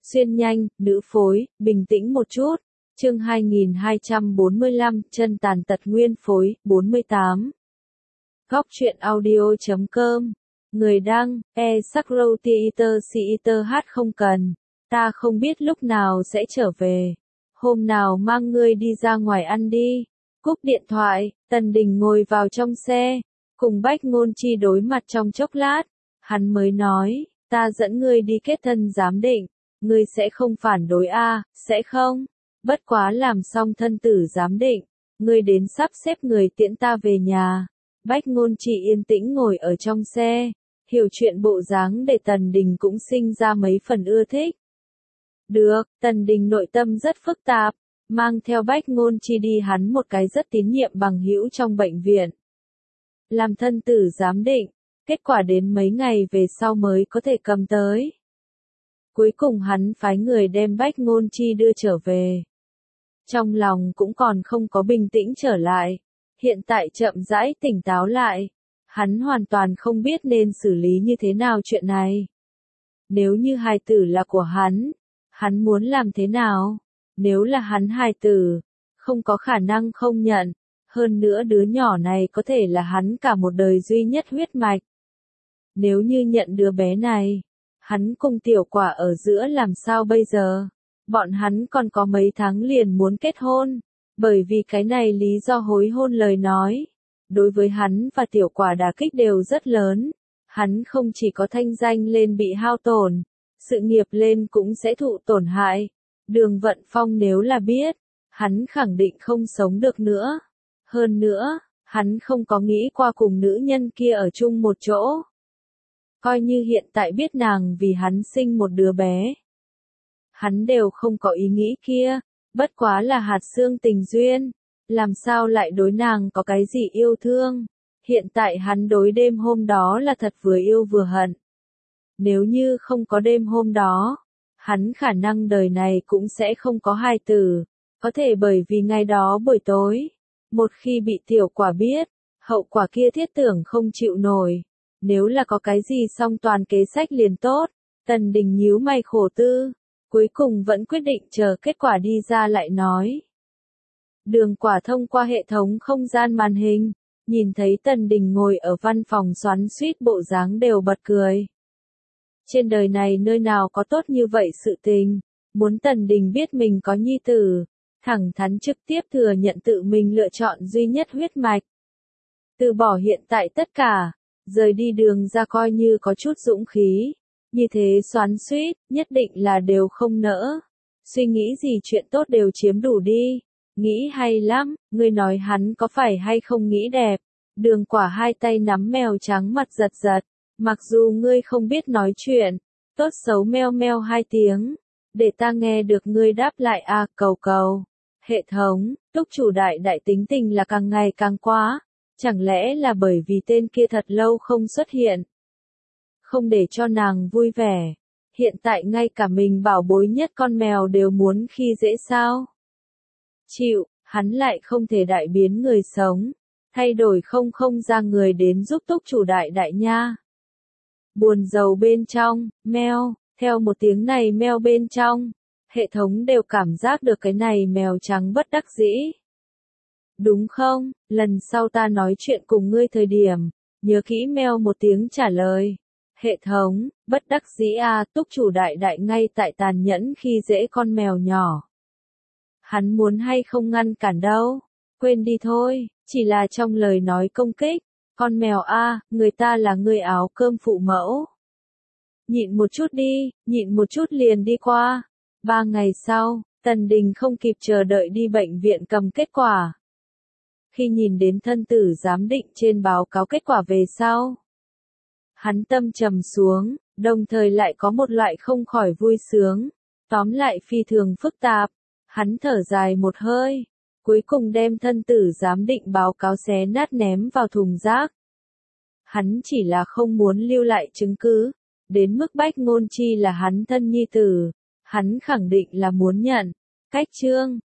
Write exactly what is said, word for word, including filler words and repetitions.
Xuyên nhanh, nữ phối, bình tĩnh một chút. Chương hai nghìn hai trăm bốn mươi lăm, chân tàn tật nguyên phối, bốn mươi tám. Góc truyện audio chấm com. Người đăng, e Sakro Theater Theater hát không cần. Ta không biết lúc nào sẽ trở về. Hôm nào mang ngươi đi ra ngoài ăn đi. Cúp điện thoại, Tần Đình ngồi vào trong xe. Cùng Bách Ngôn Chi đối mặt trong chốc lát. Hắn mới nói, ta dẫn ngươi đi kết thân giám định. Ngươi sẽ không phản đối a, à, sẽ không? Bất quá làm xong thân tử giám định. Ngươi đến sắp xếp người tiễn ta về nhà. Bách Ngôn Chi yên tĩnh ngồi ở trong xe. Hiểu chuyện bộ dáng để Tần Đình cũng sinh ra mấy phần ưa thích. Được, Tần Đình nội tâm rất phức tạp. Mang theo Bách Ngôn Chi đi hắn một cái rất tín nhiệm bằng hữu trong bệnh viện. Làm thân tử giám định. Kết quả đến mấy ngày về sau mới có thể cầm tới. Cuối cùng hắn phái người đem Bách Ngôn Chi đưa trở về. Trong lòng cũng còn không có bình tĩnh trở lại. Hiện tại chậm rãi tỉnh táo lại. Hắn hoàn toàn không biết nên xử lý như thế nào chuyện này. Nếu như hài tử là của hắn, hắn muốn làm thế nào? Nếu là hắn hài tử, không có khả năng không nhận. Hơn nữa đứa nhỏ này có thể là hắn cả một đời duy nhất huyết mạch. Nếu như nhận đứa bé này, hắn cùng tiểu quả ở giữa làm sao bây giờ? Bọn hắn còn có mấy tháng liền muốn kết hôn. Bởi vì cái này lý do hối hôn lời nói. Đối với hắn và tiểu quả đả kích đều rất lớn. Hắn không chỉ có thanh danh lên bị hao tổn, sự nghiệp lên cũng sẽ thụ tổn hại. Đường Vận Phong nếu là biết, hắn khẳng định không sống được nữa. Hơn nữa, hắn không có nghĩ qua cùng nữ nhân kia ở chung một chỗ. Coi như hiện tại biết nàng vì hắn sinh một đứa bé. Hắn đều không có ý nghĩ kia, bất quá là hạt xương tình duyên. Làm sao lại đối nàng có cái gì yêu thương? Hiện tại hắn đối đêm hôm đó là thật vừa yêu vừa hận. Nếu như không có đêm hôm đó, hắn khả năng đời này cũng sẽ không có hài tử. Có thể bởi vì ngày đó buổi tối, một khi bị tiểu quả biết, hậu quả kia thiết tưởng không chịu nổi. Nếu là có cái gì song toàn kế sách liền tốt. Tần Đình nhíu mày khổ tư. Cuối cùng vẫn quyết định chờ kết quả đi ra lại nói. Đường Quả thông qua hệ thống không gian màn hình. Nhìn thấy Tần Đình ngồi ở văn phòng xoắn xuýt bộ dáng đều bật cười. Trên đời này nơi nào có tốt như vậy sự tình. Muốn Tần Đình biết mình có nhi tử. Thẳng thắn trực tiếp thừa nhận tự mình lựa chọn duy nhất huyết mạch. Từ bỏ hiện tại tất cả. Rời đi đường ra coi như có chút dũng khí. Như thế xoắn xuýt, nhất định là đều không nỡ. Suy nghĩ gì chuyện tốt đều chiếm đủ đi. Nghĩ hay lắm, ngươi nói hắn có phải hay không nghĩ đẹp. Đường Quả hai tay nắm mèo trắng mặt giật giật. Mặc dù ngươi không biết nói chuyện, tốt xấu meo meo hai tiếng. Để ta nghe được ngươi đáp lại a à, cầu cầu. Hệ thống, túc chủ đại đại tính tình là càng ngày càng quá. Chẳng lẽ là bởi vì tên kia thật lâu không xuất hiện. Không để cho nàng vui vẻ. Hiện tại ngay cả mình bảo bối nhất con mèo đều muốn khi dễ sao. Chịu, hắn lại không thể đại biến người sống. Thay đổi không không ra người đến giúp túc chủ đại đại nha. Buồn rầu bên trong, meo, theo một tiếng này meo bên trong. Hệ thống đều cảm giác được cái này mèo trắng bất đắc dĩ. Đúng không, lần sau ta nói chuyện cùng ngươi thời điểm, nhớ kỹ meo một tiếng trả lời. Hệ thống, bất đắc dĩ a à, túc chủ đại đại ngay tại tàn nhẫn khi dễ con mèo nhỏ. Hắn muốn hay không ngăn cản đâu, quên đi thôi, chỉ là trong lời nói công kích. Con mèo a à, người ta là người áo cơm phụ mẫu. Nhịn một chút đi, nhịn một chút liền đi qua. Ba ngày sau, Tần Đình không kịp chờ đợi đi bệnh viện cầm kết quả. Khi nhìn đến thân tử giám định trên báo cáo kết quả về sau, hắn tâm trầm xuống, đồng thời lại có một loại không khỏi vui sướng, tóm lại phi thường phức tạp. Hắn thở dài một hơi, cuối cùng đem thân tử giám định báo cáo xé nát ném vào thùng rác. Hắn chỉ là không muốn lưu lại chứng cứ, đến mức Bách Ngôn Chi là hắn thân nhi tử, hắn khẳng định là muốn nhận. Cách chương